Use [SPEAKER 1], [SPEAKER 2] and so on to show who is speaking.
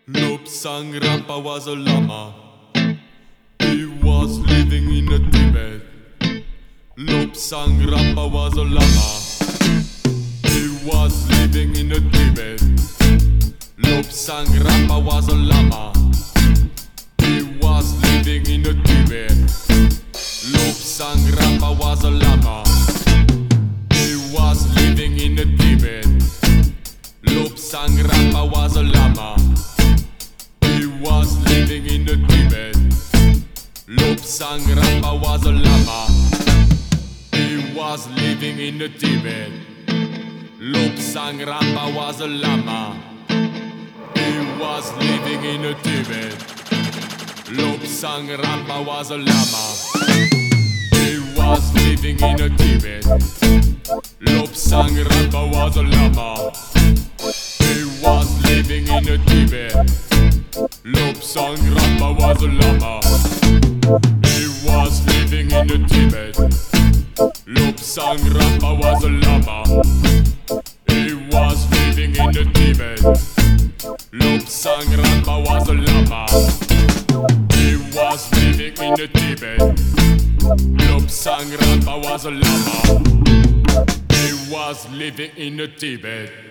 [SPEAKER 1] Lobsang Rampa was a lama. He was living in a Tibet. Lobsang Rampa was a lama. He was living in a Tibet. Lobsang Rampa was a lama. He was living in a Tibet. Lobsang Rampa was a lama. He was living in a Tibet. Lobsang Rampa was a lama. He was living in the Tibet. Lobsang Rampa was a lama. He was living in the Tibet. Lobsang Rampa was a lama. He was living in the Tibet. Lobsang Rampa was a lama. He was living in the Tibet. Lobsang Rampa was a lama. He was living in the Tibet. Lobsang Rampa was a lama. He was living in the Tibet. Lobsang Rampa was a lama. He was living in the Tibet. Lobsang Rampa was a lama. He was living in the Tibet. Lobsang Rampa was a lama. He was living in the Tibet.